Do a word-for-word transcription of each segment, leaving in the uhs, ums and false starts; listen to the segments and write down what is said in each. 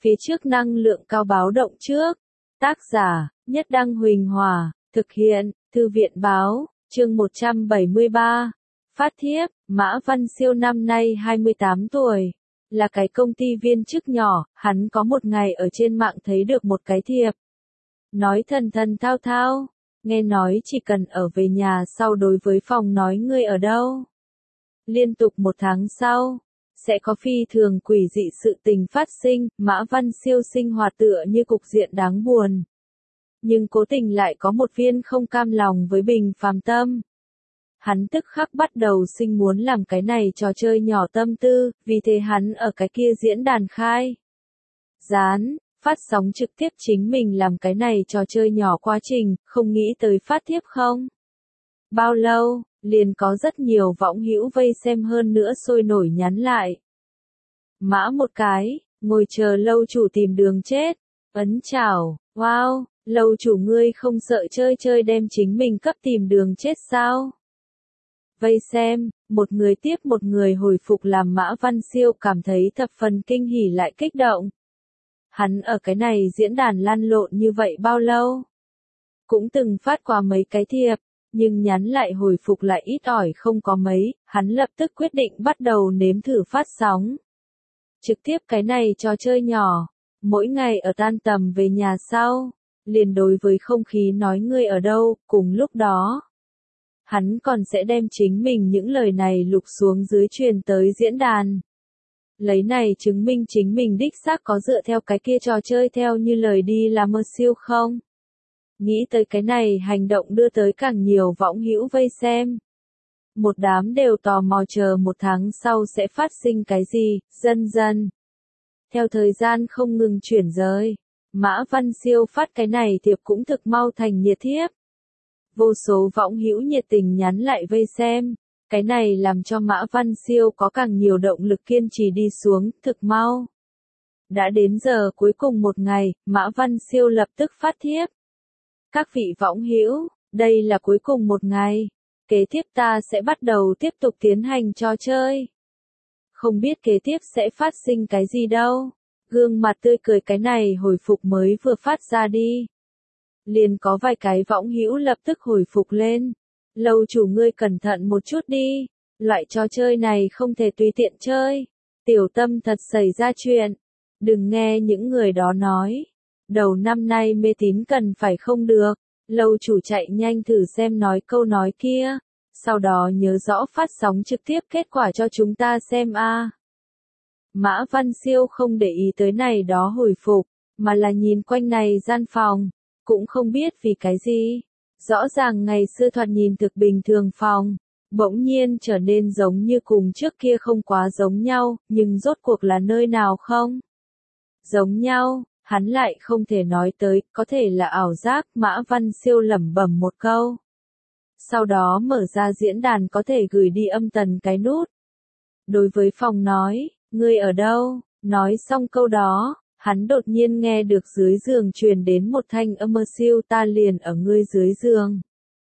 Phía trước năng lượng cao báo động trước. Tác giả, Nhất Đăng Huỳnh Hòa, thực hiện, Thư viện Báo, chương một trăm bảy mươi ba. Phát thiếp, Mã Văn Siêu năm nay hai mươi tám tuổi. Là cái công ty viên chức nhỏ, hắn có một ngày ở trên mạng thấy được một cái thiệp. Nói thần thần thao thao, nghe nói chỉ cần ở về nhà sau đối với phòng nói ngươi ở đâu. Liên tục một tháng sau, sẽ có phi thường quỷ dị sự tình phát sinh, Mã Văn Siêu sinh hoạt tựa như cục diện đáng buồn. Nhưng cố tình lại có một viên không cam lòng với bình phàm tâm. Hắn tức khắc bắt đầu sinh muốn làm cái này trò chơi nhỏ tâm tư, vì thế hắn ở cái kia diễn đàn khai. Dán, phát sóng trực tiếp chính mình làm cái này trò chơi nhỏ quá trình, không nghĩ tới phát thiếp không? Bao lâu, liền có rất nhiều võng hữu vây xem hơn nữa sôi nổi nhắn lại. Mã một cái, ngồi chờ lâu chủ tìm đường chết, ấn chào, wow, lâu chủ ngươi không sợ chơi chơi đem chính mình cấp tìm đường chết sao? Vây xem, một người tiếp một người hồi phục làm Mã Văn Siêu cảm thấy thập phần kinh hỉ lại kích động. Hắn ở cái này diễn đàn lăn lộn như vậy bao lâu? Cũng từng phát qua mấy cái thiệp, nhưng nhắn lại hồi phục lại ít ỏi không có mấy, hắn lập tức quyết định bắt đầu nếm thử phát sóng. Trực tiếp cái này trò chơi nhỏ, mỗi ngày ở tan tầm về nhà sau, liền đối với không khí nói ngươi ở đâu, cùng lúc đó. Hắn còn sẽ đem chính mình những lời này lục xuống dưới truyền tới diễn đàn. Lấy này chứng minh chính mình đích xác có dựa theo cái kia trò chơi theo như lời đi là mơ siêu không? Nghĩ tới cái này hành động đưa tới càng nhiều võng hữu vây xem. Một đám đều tò mò chờ một tháng sau sẽ phát sinh cái gì, dần dần. Theo thời gian không ngừng chuyển rời, Mã Văn Siêu phát cái này thiệp cũng thực mau thành nhiệt thiếp. Vô số võng hữu nhiệt tình nhắn lại vây xem, cái này làm cho Mã Văn Siêu có càng nhiều động lực kiên trì đi xuống, thực mau. Đã đến giờ cuối cùng một ngày, Mã Văn Siêu lập tức phát thiếp. Các vị võng hữu, đây là cuối cùng một ngày, kế tiếp ta sẽ bắt đầu tiếp tục tiến hành trò chơi. Không biết kế tiếp sẽ phát sinh cái gì đâu, gương mặt tươi cười cái này hồi phục mới vừa phát ra đi. Liền có vài cái võng hữu lập tức hồi phục lên. Lâu chủ ngươi cẩn thận một chút đi, loại trò chơi này không thể tùy tiện chơi. Tiểu tâm thật xảy ra chuyện. Đừng nghe những người đó nói. Đầu năm nay mê tín cần phải không được. Lâu chủ chạy nhanh thử xem nói câu nói kia. Sau đó nhớ rõ phát sóng trực tiếp kết quả cho chúng ta xem a. À. Mã Văn Siêu không để ý tới này đó hồi phục, mà là nhìn quanh này gian phòng. Cũng không biết vì cái gì. Rõ ràng ngày xưa thoạt nhìn thực bình thường phòng, bỗng nhiên trở nên giống như cùng trước kia không quá giống nhau, nhưng rốt cuộc là nơi nào không? Giống nhau, hắn lại không thể nói tới, có thể là ảo giác, Mã Văn Siêu lẩm bẩm một câu. Sau đó mở ra diễn đàn có thể gửi đi âm tần cái nút. Đối với phòng nói, ngươi ở đâu? Nói xong câu đó. Hắn đột nhiên nghe được dưới giường truyền đến một thanh âm mơ siêu ta liền ở ngươi dưới giường.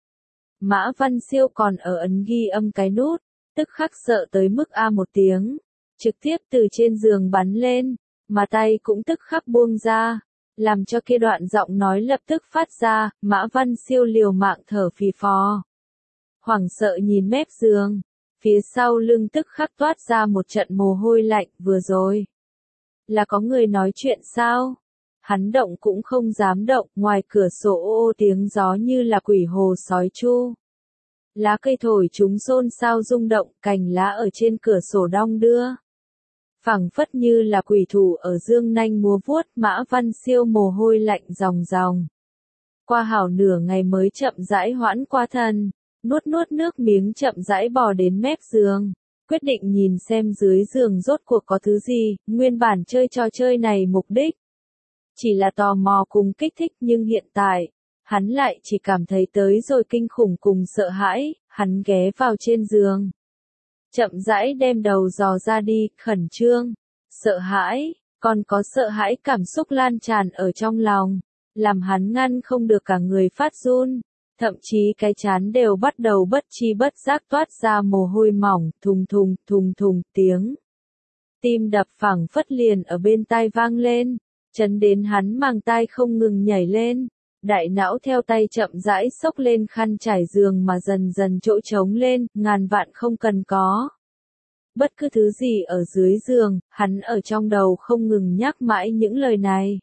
Mã Văn Siêu còn ở ấn ghi âm cái nút, tức khắc sợ tới mức a một tiếng, trực tiếp từ trên giường bắn lên, mà tay cũng tức khắc buông ra, làm cho kia đoạn giọng nói lập tức phát ra, Mã Văn Siêu liều mạng thở phì phò. Hoảng sợ nhìn mép giường, phía sau lưng tức khắc toát ra một trận mồ hôi lạnh vừa rồi. Là có người nói chuyện sao? Hắn động cũng không dám động, ngoài cửa sổ ô ô tiếng gió như là quỷ hồ sói chu. Lá cây thổi chúng xôn xao rung động, cành lá ở trên cửa sổ đong đưa. Phẳng phất như là quỷ thủ ở dương nanh múa vuốt, Mã Văn Siêu mồ hôi lạnh ròng ròng. Qua hảo nửa ngày mới chậm rãi hoãn qua thần, nuốt nuốt nước miếng chậm rãi bò đến mép giường. Quyết định nhìn xem dưới giường rốt cuộc có thứ gì, nguyên bản chơi trò chơi này mục đích. Chỉ là tò mò cùng kích thích nhưng hiện tại, hắn lại chỉ cảm thấy tới rồi kinh khủng cùng sợ hãi, hắn ghé vào trên giường. Chậm rãi đem đầu dò ra đi, khẩn trương, sợ hãi, còn có sợ hãi cảm xúc lan tràn ở trong lòng, làm hắn ngăn không được cả người phát run. Thậm chí cái chán đều bắt đầu bất chi bất giác toát ra mồ hôi mỏng, thùng thùng, thùng thùng, tiếng. Tim đập phẳng phất liền ở bên tai vang lên, chấn đến hắn màng tai không ngừng nhảy lên. Đại não theo tay chậm rãi xốc lên khăn trải giường mà dần dần chỗ trống lên, ngàn vạn không cần có. Bất cứ thứ gì ở dưới giường, hắn ở trong đầu không ngừng nhắc mãi những lời này.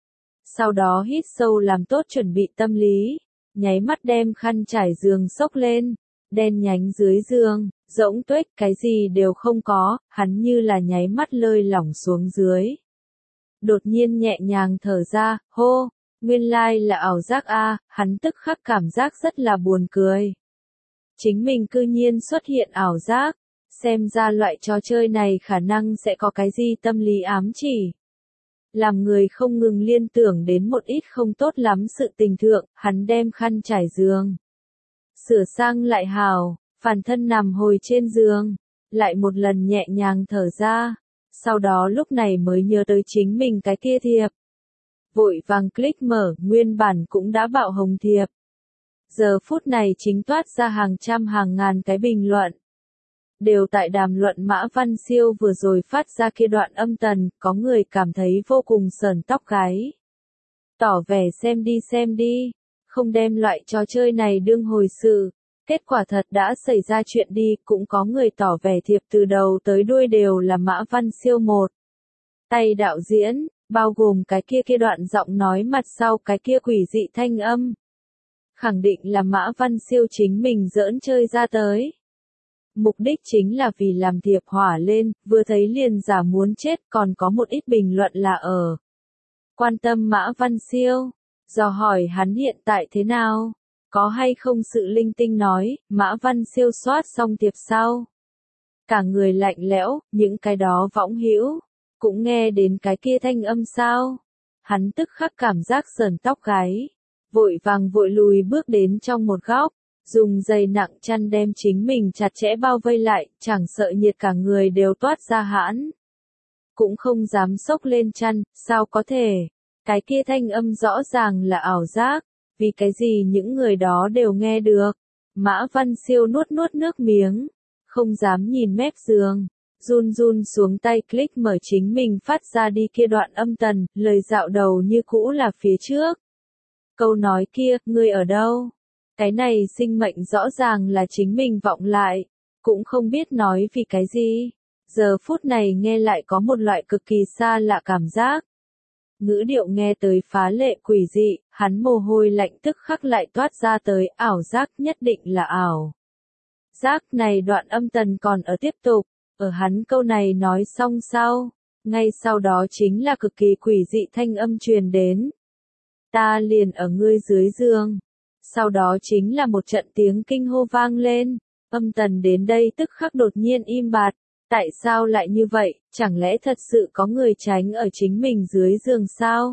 Sau đó hít sâu làm tốt chuẩn bị tâm lý, nháy mắt đem khăn trải giường xốc lên, đen nhánh dưới giường, rỗng tuếch, cái gì đều không có, hắn như là nháy mắt lơi lỏng xuống dưới. Đột nhiên nhẹ nhàng thở ra, hô, nguyên lai là ảo giác a, hắn tức khắc cảm giác rất là buồn cười. Chính mình cư nhiên xuất hiện ảo giác, xem ra loại trò chơi này khả năng sẽ có cái gì tâm lý ám chỉ. Làm người không ngừng liên tưởng đến một ít không tốt lắm sự tình thượng, hắn đem khăn trải giường. Sửa sang lại hào, phản thân nằm hồi trên giường, lại một lần nhẹ nhàng thở ra, sau đó lúc này mới nhớ tới chính mình cái kia thiệp. Vội vàng click mở, nguyên bản cũng đã bạo hồng thiệp. Giờ phút này chính toát ra hàng trăm hàng ngàn cái bình luận. Đều tại đàm luận Mã Văn Siêu vừa rồi phát ra kia đoạn âm tần, có người cảm thấy vô cùng sởn tóc gáy. Tỏ vẻ xem đi xem đi, không đem loại trò chơi này đương hồi sự. Kết quả thật đã xảy ra chuyện đi, cũng có người tỏ vẻ thiệp từ đầu tới đuôi đều là Mã Văn Siêu một. Tay đạo diễn, bao gồm cái kia kia đoạn giọng nói mặt sau cái kia quỷ dị thanh âm. Khẳng định là Mã Văn Siêu chính mình giỡn chơi ra tới. Mục đích chính là vì làm thiệp hỏa lên, vừa thấy liền giả muốn chết, còn có một ít bình luận là ở. Quan tâm Mã Văn Siêu, dò hỏi hắn hiện tại thế nào, có hay không sự linh tinh nói, Mã Văn Siêu soát xong thiệp sau. Cả người lạnh lẽo, những cái đó võng hữu cũng nghe đến cái kia thanh âm sao. Hắn tức khắc cảm giác sờn tóc gáy, vội vàng vội lùi bước đến trong một góc. Dùng dây nặng chăn đem chính mình chặt chẽ bao vây lại, chẳng sợ nhiệt cả người đều toát ra hãn. Cũng không dám xốc lên chăn, sao có thể? Cái kia thanh âm rõ ràng là ảo giác, vì cái gì những người đó đều nghe được. Mã Văn Siêu nuốt nuốt nước miếng, không dám nhìn mép giường, run run xuống tay click mở chính mình phát ra đi kia đoạn âm tần, lời dạo đầu như cũ là phía trước. Câu nói kia, ngươi ở đâu? Cái này sinh mệnh rõ ràng là chính mình vọng lại, cũng không biết nói vì cái gì. Giờ phút này nghe lại có một loại cực kỳ xa lạ cảm giác. Ngữ điệu nghe tới phá lệ quỷ dị, hắn mồ hôi lạnh tức khắc lại toát ra tới, ảo giác nhất định là ảo. Giác này đoạn âm tần còn ở tiếp tục, ở hắn câu này nói xong sau, ngay sau đó chính là cực kỳ quỷ dị thanh âm truyền đến. Ta liền ở ngươi dưới giường. Sau đó chính là một trận tiếng kinh hô vang lên, âm tần đến đây tức khắc đột nhiên im bặt, tại sao lại như vậy, chẳng lẽ thật sự có người tránh ở chính mình dưới giường sao?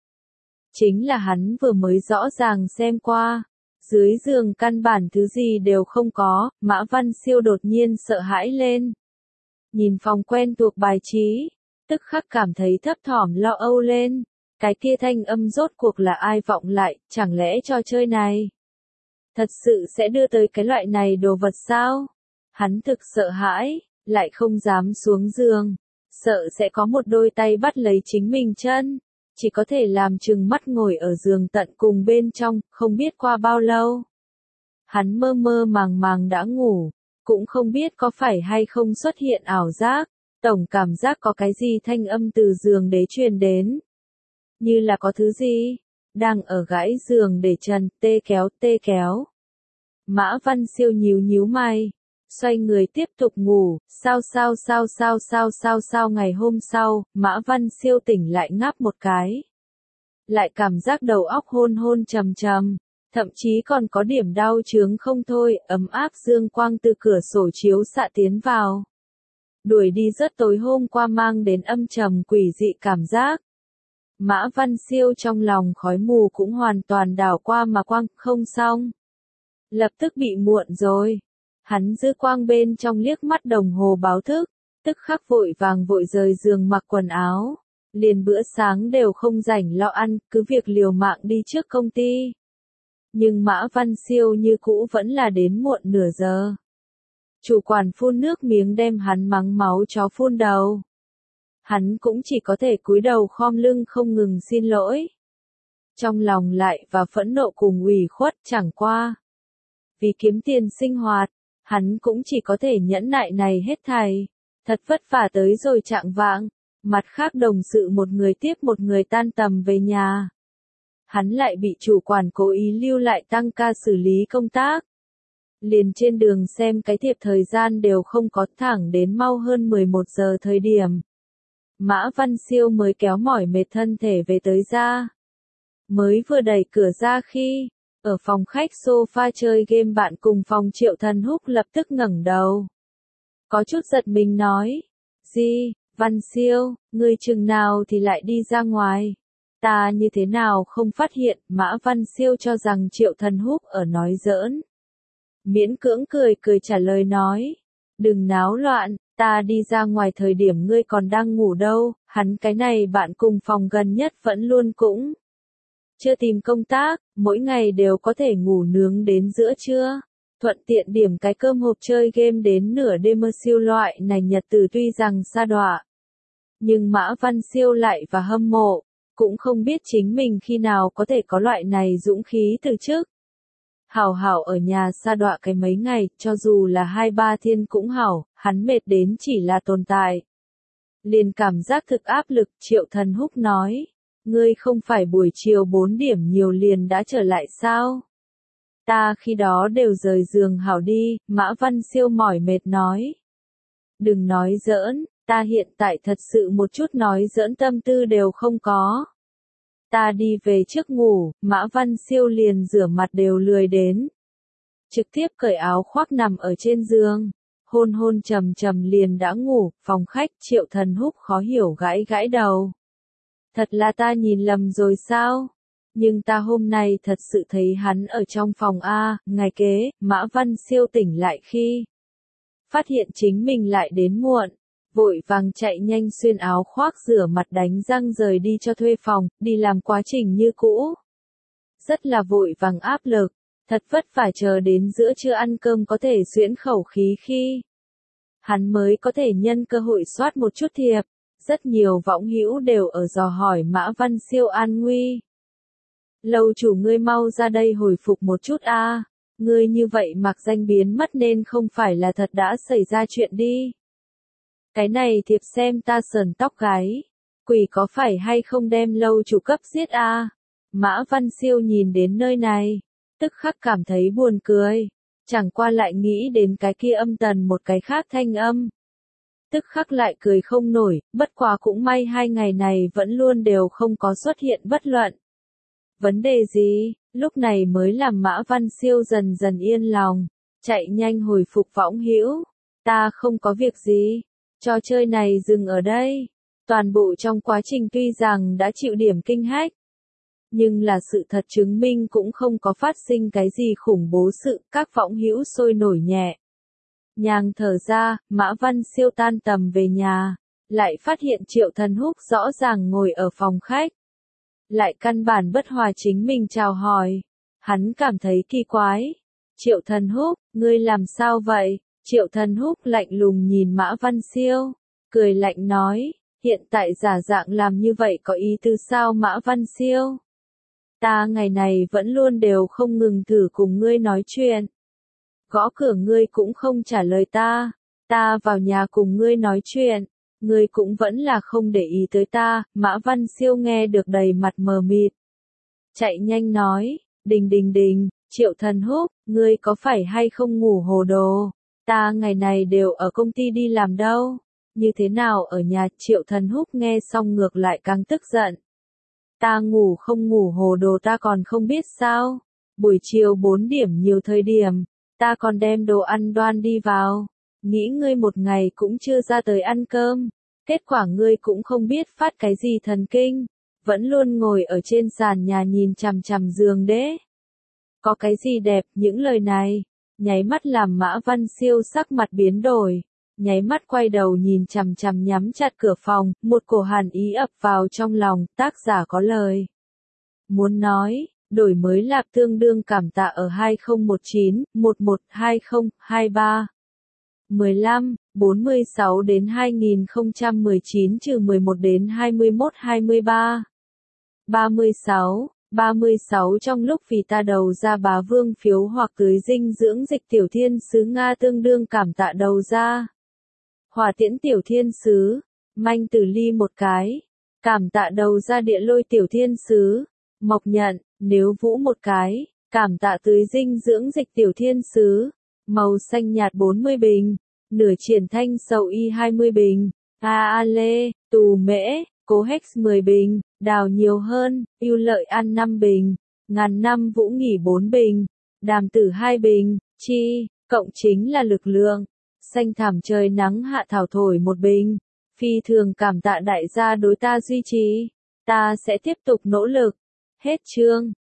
Chính là hắn vừa mới rõ ràng xem qua, dưới giường căn bản thứ gì đều không có, Mã Văn Siêu đột nhiên sợ hãi lên. Nhìn phòng quen thuộc bài trí, tức khắc cảm thấy thấp thỏm lo âu lên. Cái kia thanh âm rốt cuộc là ai vọng lại, chẳng lẽ trò chơi này thật sự sẽ đưa tới cái loại này đồ vật sao? Hắn thực sợ hãi, lại không dám xuống giường, sợ sẽ có một đôi tay bắt lấy chính mình chân, chỉ có thể làm chừng mắt ngồi ở giường tận cùng bên trong, không biết qua bao lâu. Hắn mơ mơ màng màng đã ngủ, cũng không biết có phải hay không xuất hiện ảo giác, tổng cảm giác có cái gì thanh âm từ giường đế truyền đến. Như là có thứ gì, đang ở gãi giường để trần, tê kéo, tê kéo. Mã Văn Siêu nhíu nhíu mày, xoay người tiếp tục ngủ, sao sao sao sao sao sao sao ngày hôm sau, Mã Văn Siêu tỉnh lại ngáp một cái. Lại cảm giác đầu óc hôn hôn trầm trầm, thậm chí còn có điểm đau chướng không thôi, ấm áp dương quang từ cửa sổ chiếu xạ tiến vào. Đuổi đi rất tối hôm qua mang đến âm trầm quỷ dị cảm giác. Mã Văn Siêu trong lòng khói mù cũng hoàn toàn đảo qua mà quang, không xong. Lập tức bị muộn rồi. Hắn dư quang bên trong liếc mắt đồng hồ báo thức, tức khắc vội vàng vội rời giường mặc quần áo. Liền bữa sáng đều không rảnh lo ăn, cứ việc liều mạng đi trước công ty. Nhưng Mã Văn Siêu như cũ vẫn là đến muộn nửa giờ. Chủ quản phun nước miếng đem hắn mắng máu chó phun đầu. hắn cũng chỉ có thể cúi đầu khom lưng không ngừng xin lỗi. Trong lòng lại và phẫn nộ cùng ủy khuất chẳng qua. Vì kiếm tiền sinh hoạt, hắn cũng chỉ có thể nhẫn nại này hết thảy. Thật vất vả tới rồi chạng vạng, mặt khác đồng sự một người tiếp một người tan tầm về nhà. Hắn lại bị chủ quản cố ý lưu lại tăng ca xử lý công tác. Liền trên đường xem cái thiệp thời gian đều không có, thẳng đến mau hơn mười một giờ thời điểm. Mã Văn Siêu mới kéo mỏi mệt thân thể về tới ra. Mới vừa đẩy cửa ra khi, ở phòng khách sofa chơi game bạn cùng phòng Triệu Thần Húc lập tức ngẩng đầu. Có chút giật mình nói, gì, Văn Siêu, ngươi chừng nào thì lại đi ra ngoài. Ta như thế nào không phát hiện, Mã Văn Siêu cho rằng Triệu Thần Húc ở nói giỡn. Miễn cưỡng cười cười trả lời nói, đừng náo loạn, ta đi ra ngoài thời điểm ngươi còn đang ngủ đâu, hắn cái này bạn cùng phòng gần nhất vẫn luôn cũng chưa tìm công tác, mỗi ngày đều có thể ngủ nướng đến giữa trưa, thuận tiện điểm cái cơm hộp chơi game đến nửa đêm. Mơ Siêu loại này nhật từ tuy rằng xa đọa, nhưng Mã Văn Siêu lại và hâm mộ, cũng không biết chính mình khi nào có thể có loại này dũng khí từ chức. Hảo hảo ở nhà sa đọa cái mấy ngày, cho dù là hai ba thiên cũng hảo, hắn mệt đến chỉ là tồn tại. Liền cảm giác thực áp lực, Triệu Thần Húc nói, ngươi không phải buổi chiều bốn điểm nhiều liền đã trở lại sao? Ta khi đó đều rời giường hảo đi, Mã Văn Siêu mỏi mệt nói. Đừng nói giỡn, ta hiện tại thật sự một chút nói giỡn tâm tư đều không có. Ta đi về trước ngủ, Mã Văn Siêu liền rửa mặt đều lười đến. Trực tiếp cởi áo khoác nằm ở trên giường, hôn hôn trầm trầm liền đã ngủ. Phòng khách, Triệu Thần Húc khó hiểu gãi gãi đầu. Thật là ta nhìn lầm rồi sao? Nhưng ta hôm nay thật sự thấy hắn ở trong phòng A. Ngày kế, Mã Văn Siêu tỉnh lại khi phát hiện chính mình lại đến muộn. Vội vàng chạy nhanh xuyên áo khoác rửa mặt đánh răng rời đi cho thuê phòng, đi làm quá trình như cũ. Rất là vội vàng áp lực, thật vất vả chờ đến giữa trưa ăn cơm có thể xuyễn khẩu khí khi. Hắn mới có thể nhân cơ hội soát một chút thiệp, rất nhiều võng hữu đều ở dò hỏi Mã Văn Siêu an nguy. Lâu chủ ngươi mau ra đây hồi phục một chút a, ngươi như vậy mặc danh biến mất nên không phải là thật đã xảy ra chuyện đi. Cái này thiệp xem ta sờn tóc gáy, quỷ có phải hay không đem lâu chủ cấp giết a? À? Mã Văn Siêu nhìn đến nơi này, tức khắc cảm thấy buồn cười, chẳng qua lại nghĩ đến cái kia âm tần một cái khác thanh âm. Tức khắc lại cười không nổi, bất quá cũng may hai ngày này vẫn luôn đều không có xuất hiện bất luận. Vấn đề gì, lúc này mới làm Mã Văn Siêu dần dần yên lòng, chạy nhanh hồi phục võng hữu, ta không có việc gì. Trò chơi này dừng ở đây. Toàn bộ trong quá trình tuy rằng đã chịu điểm kinh hách, nhưng là sự thật chứng minh cũng không có phát sinh cái gì khủng bố sự, các võng hữu sôi nổi nhẹ. Nhàng thở ra, Mã Văn Siêu tan tầm về nhà, lại phát hiện Triệu Thần Húc rõ ràng ngồi ở phòng khách. Lại căn bản bất hòa chính mình chào hỏi. Hắn cảm thấy kỳ quái. Triệu Thần Húc, ngươi làm sao vậy? Triệu Thần Húc lạnh lùng nhìn Mã Văn Siêu, cười lạnh nói, hiện tại giả dạng làm như vậy có ý tư sao Mã Văn Siêu? Ta ngày này vẫn luôn đều không ngừng thử cùng ngươi nói chuyện. Gõ cửa ngươi cũng không trả lời ta, ta vào nhà cùng ngươi nói chuyện, ngươi cũng vẫn là không để ý tới ta. Mã Văn Siêu nghe được đầy mặt mờ mịt. Chạy nhanh nói, đình đình đình, Triệu Thần Húc, ngươi có phải hay không ngủ hồ đồ? Ta ngày này đều ở công ty đi làm đâu, như thế nào ở nhà? Triệu Thần Húc nghe xong ngược lại càng tức giận. Ta ngủ không ngủ hồ đồ ta còn không biết sao? Buổi chiều bốn điểm nhiều thời điểm, ta còn đem đồ ăn đoan đi vào, nghĩ ngươi một ngày cũng chưa ra tới ăn cơm, kết quả ngươi cũng không biết phát cái gì thần kinh, vẫn luôn ngồi ở trên sàn nhà nhìn chằm chằm giường đế. Có cái gì đẹp? Những lời này nháy mắt làm Mã Văn Siêu sắc mặt biến đổi, nháy mắt quay đầu nhìn chằm chằm nhắm chặt cửa phòng, một cổ hàn ý ập vào trong lòng. Tác giả có lời muốn nói, đổi mới lạc tương đương cảm tạ ở hai không một chín, một một hai không hai ba. mười lăm, bốn mươi sáu đến hai nghìn không trăm mười chín trừ mười một đến hai mươi mốt hai mươi ba. ba mươi sáu, ba mươi sáu trong lúc vì ta đầu ra bá vương phiếu hoặc tưới dinh dưỡng dịch tiểu thiên sứ Nga tương đương cảm tạ đầu ra. Hỏa tiễn tiểu thiên sứ, manh tử ly một cái, cảm tạ đầu ra địa lôi tiểu thiên sứ, mộc nhận, nếu vũ một cái, cảm tạ tưới dinh dưỡng dịch tiểu thiên sứ, màu xanh nhạt bốn mươi bình, nửa triển thanh sầu y hai mươi bình, a a lê, tù mễ, cố hex mười bình, đào nhiều hơn, ưu lợi ăn năm bình, ngàn năm vũ nghỉ bốn bình, đàm tử hai bình, chi, cộng chính là lực lượng, xanh thảm trời nắng hạ thảo thổi một bình, phi thường cảm tạ đại gia đối ta duy trì, ta sẽ tiếp tục nỗ lực, hết chương.